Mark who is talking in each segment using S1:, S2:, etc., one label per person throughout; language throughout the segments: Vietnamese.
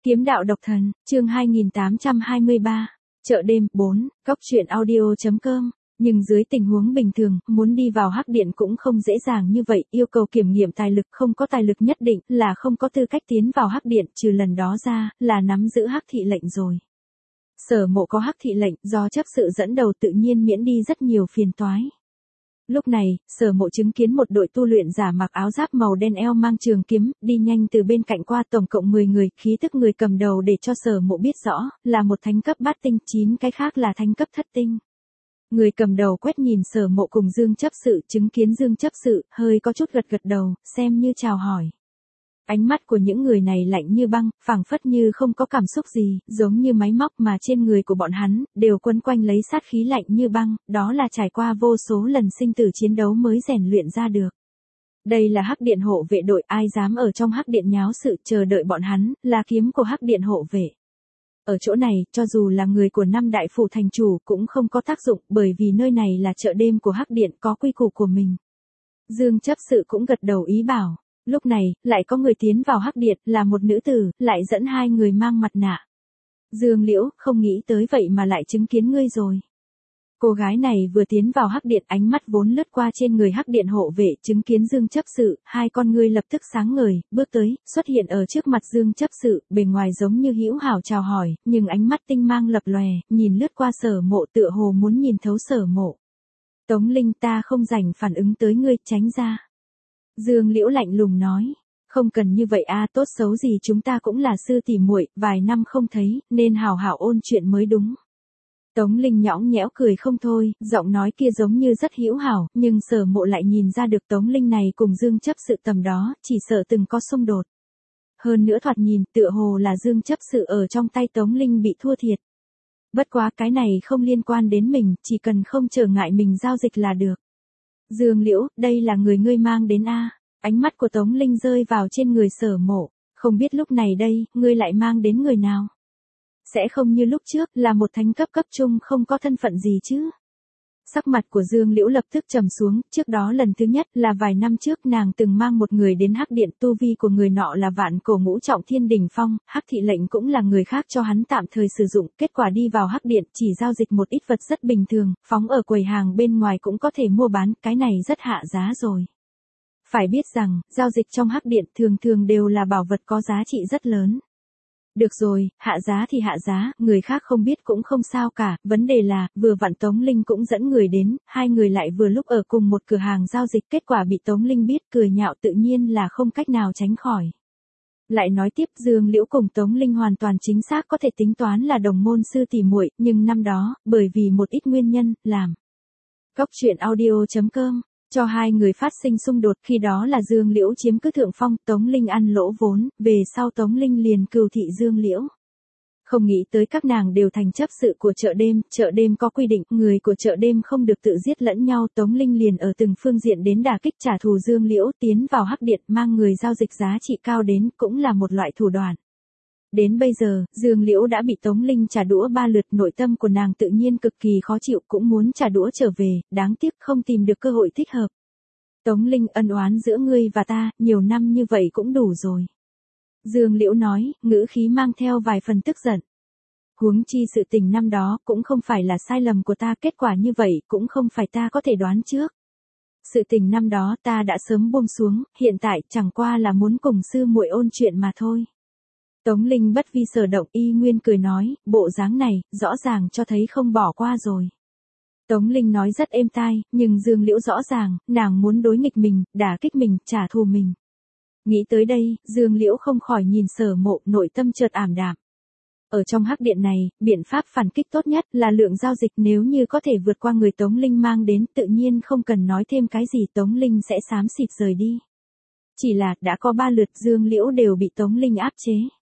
S1: Kiếm đạo độc thần, chương 2823, chợ đêm 4, góc truyện audio.com. Nhưng dưới tình huống bình thường, muốn đi vào hắc điện cũng không dễ dàng như vậy, yêu cầu kiểm nghiệm tài lực, không có tài lực nhất định là không có tư cách tiến vào hắc điện, trừ lần đó ra, là nắm giữ hắc thị lệnh rồi. Sở Mộ có hắc thị lệnh, do chấp sự dẫn đầu tự nhiên miễn đi rất nhiều phiền toái. Lúc này, Sở Mộ chứng kiến một đội tu luyện giả mặc áo giáp màu đen eo mang trường kiếm, đi nhanh từ bên cạnh qua, tổng cộng 10 người, khí tức người cầm đầu để cho Sở Mộ biết rõ, là một thánh cấp bát tinh, 9 cái khác là thánh cấp thất tinh. Người cầm đầu quét nhìn Sở Mộ cùng Dương chấp sự, chứng kiến Dương chấp sự, hơi có chút gật đầu, xem như chào hỏi. Ánh mắt của những người này lạnh như băng, phảng phất như không có cảm xúc gì, giống như máy móc mà trên người của bọn hắn, đều quấn quanh lấy sát khí lạnh như băng, đó là trải qua vô số lần sinh tử chiến đấu mới rèn luyện ra được. Đây là hắc điện hộ vệ đội, ai dám ở trong hắc điện nháo sự, chờ đợi bọn hắn, là kiếm của hắc điện hộ vệ. Ở chỗ này, cho dù là người của năm đại phủ thành chủ cũng không có tác dụng, bởi vì nơi này là chợ đêm của hắc điện, có quy củ của mình. Dương chấp sự cũng gật đầu ý bảo. Lúc này, lại có người tiến vào hắc điện, là một nữ tử, lại dẫn hai người mang mặt nạ. Dương Liễu, không nghĩ tới vậy mà lại chứng kiến ngươi rồi. Cô gái này vừa tiến vào hắc điện, ánh mắt vốn lướt qua trên người hắc điện hộ vệ, chứng kiến Dương chấp sự, hai con ngươi lập tức sáng ngời, bước tới, xuất hiện ở trước mặt Dương chấp sự, bề ngoài giống như hữu hảo chào hỏi, nhưng ánh mắt tinh mang lập lòe, nhìn lướt qua Sở Mộ tựa hồ muốn nhìn thấu Sở Mộ. Tống Linh, ta không rảnh phản ứng tới ngươi, tránh ra. Dương Liễu lạnh lùng nói, không cần như vậy a, tốt xấu gì chúng ta cũng là sư tỷ muội, vài năm không thấy, nên hảo hảo ôn chuyện mới đúng. Tống Linh nhõng nhẽo cười không thôi, giọng nói kia giống như rất hữu hảo, nhưng Sở Mộ lại nhìn ra được Tống Linh này cùng Dương chấp sự tầm đó, chỉ sợ từng có xung đột. Hơn nữa thoạt nhìn, tựa hồ là Dương chấp sự ở trong tay Tống Linh bị thua thiệt. Bất quá cái này không liên quan đến mình, chỉ cần không trở ngại mình giao dịch là được. Dương Liễu, đây là người ngươi mang đến a. Ánh mắt của Tống Linh rơi vào trên người Sở Mộ, không biết lúc này đây, ngươi lại mang đến người nào? Sẽ không như lúc trước, là một thánh cấp cấp trung không có thân phận gì chứ? Sắc mặt của Dương Liễu lập tức trầm xuống, trước đó lần thứ nhất là vài năm trước nàng từng mang một người đến hắc điện, tu vi của người nọ là vạn cổ ngũ trọng thiên đỉnh phong, hắc thị lệnh cũng là người khác cho hắn tạm thời sử dụng, kết quả đi vào hắc điện chỉ giao dịch một ít vật rất bình thường, phóng ở quầy hàng bên ngoài cũng có thể mua bán, cái này rất hạ giá rồi. Phải biết rằng, giao dịch trong hắc điện thường thường đều là bảo vật có giá trị rất lớn. Được rồi, hạ giá thì hạ giá, người khác không biết cũng không sao cả, vấn đề là, vừa vặn Tống Linh cũng dẫn người đến, hai người lại vừa lúc ở cùng một cửa hàng giao dịch, kết quả bị Tống Linh biết, cười nhạo tự nhiên là không cách nào tránh khỏi. Lại nói tiếp, Dương Liễu cùng Tống Linh hoàn toàn chính xác có thể tính toán là đồng môn sư tỷ muội, nhưng năm đó, bởi vì một ít nguyên nhân, làm. Góc truyện audio.com. Cho hai người phát sinh xung đột, khi đó là Dương Liễu chiếm cứ thượng phong, Tống Linh ăn lỗ vốn, về sau Tống Linh liền cừu thị Dương Liễu. Không nghĩ tới các nàng đều thành chấp sự của chợ đêm có quy định, người của chợ đêm không được tự giết lẫn nhau, Tống Linh liền ở từng phương diện đến đả kích trả thù Dương Liễu, tiến vào hắc điện mang người giao dịch giá trị cao đến, cũng là một loại thủ đoạn. Đến bây giờ, Dương Liễu đã bị Tống Linh trả đũa 3 lượt, nội tâm của nàng tự nhiên cực kỳ khó chịu, cũng muốn trả đũa trở về, đáng tiếc không tìm được cơ hội thích hợp. Tống Linh, ân oán giữa ngươi và ta, nhiều năm như vậy cũng đủ rồi. Dương Liễu nói, ngữ khí mang theo vài phần tức giận. Huống chi sự tình năm đó cũng không phải là sai lầm của ta, kết quả như vậy cũng không phải ta có thể đoán trước. Sự tình năm đó ta đã sớm buông xuống, hiện tại chẳng qua là muốn cùng sư muội ôn chuyện mà thôi. Tống Linh bất vi sở động, y nguyên cười nói, bộ dáng này, rõ ràng cho thấy không bỏ qua rồi. Tống Linh nói rất êm tai, nhưng Dương Liễu rõ ràng, nàng muốn đối nghịch mình, đả kích mình, trả thù mình. Nghĩ tới đây, Dương Liễu không khỏi nhìn Sở Mộ, nội tâm chợt ảm đạm. Ở trong hắc điện này, biện pháp phản kích tốt nhất là lượng giao dịch, nếu như có thể vượt qua người Tống Linh mang đến, tự nhiên không cần nói thêm cái gì, Tống Linh sẽ xám xịt rời đi. Chỉ là, đã có 3 lượt Dương Liễu đều bị Tống Linh áp chế.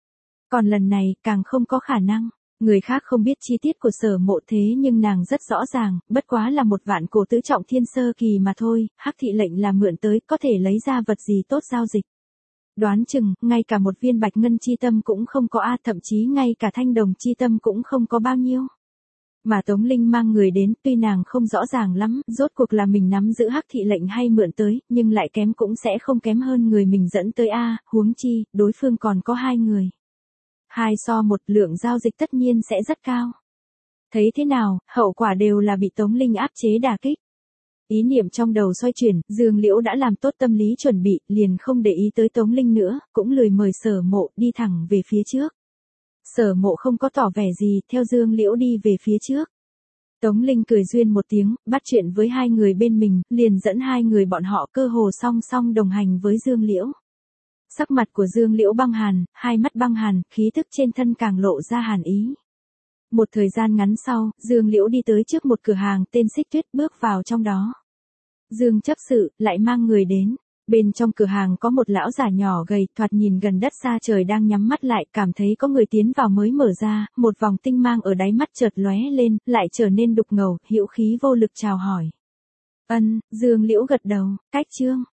S1: Còn lần này, càng không có khả năng. Người khác không biết chi tiết của Sở Mộ thế nhưng nàng rất rõ ràng, bất quá là một vạn cổ tứ trọng thiên sơ kỳ mà thôi, hắc thị lệnh là mượn tới, có thể lấy ra vật gì tốt giao dịch. Đoán chừng, ngay cả một viên bạch ngân chi tâm cũng không có a, thậm chí ngay cả thanh đồng chi tâm cũng không có bao nhiêu. Mà Tống Linh mang người đến, tuy nàng không rõ ràng lắm, rốt cuộc là mình nắm giữ hắc thị lệnh hay mượn tới, nhưng lại kém cũng sẽ không kém hơn người mình dẫn tới a, huống chi, đối phương còn có 2 người. 2:1 lượng giao dịch tất nhiên sẽ rất cao. Thấy thế nào, hậu quả đều là bị Tống Linh áp chế đả kích. Ý niệm trong đầu xoay chuyển, Dương Liễu đã làm tốt tâm lý chuẩn bị, liền không để ý tới Tống Linh nữa, cũng lười mời Sở Mộ, đi thẳng về phía trước. Sở Mộ không có tỏ vẻ gì, theo Dương Liễu đi về phía trước. Tống Linh cười duyên một tiếng, bắt chuyện với hai người bên mình, liền dẫn hai người bọn họ cơ hồ song song đồng hành với Dương Liễu. Sắc mặt của Dương Liễu băng hàn, hai mắt băng hàn, khí thức trên thân càng lộ ra hàn ý. Một thời gian ngắn sau, Dương Liễu đi tới trước một cửa hàng tên Xích Tuyết, bước vào trong đó. Dương chấp sự, lại mang người đến. Bên trong cửa hàng có một lão già nhỏ gầy, thoạt nhìn gần đất xa trời đang nhắm mắt lại, cảm thấy có người tiến vào mới mở ra, một vòng tinh mang ở đáy mắt chợt lóe lên, lại trở nên đục ngầu, hữu khí vô lực chào hỏi. Dương Liễu gật đầu, cách Trương.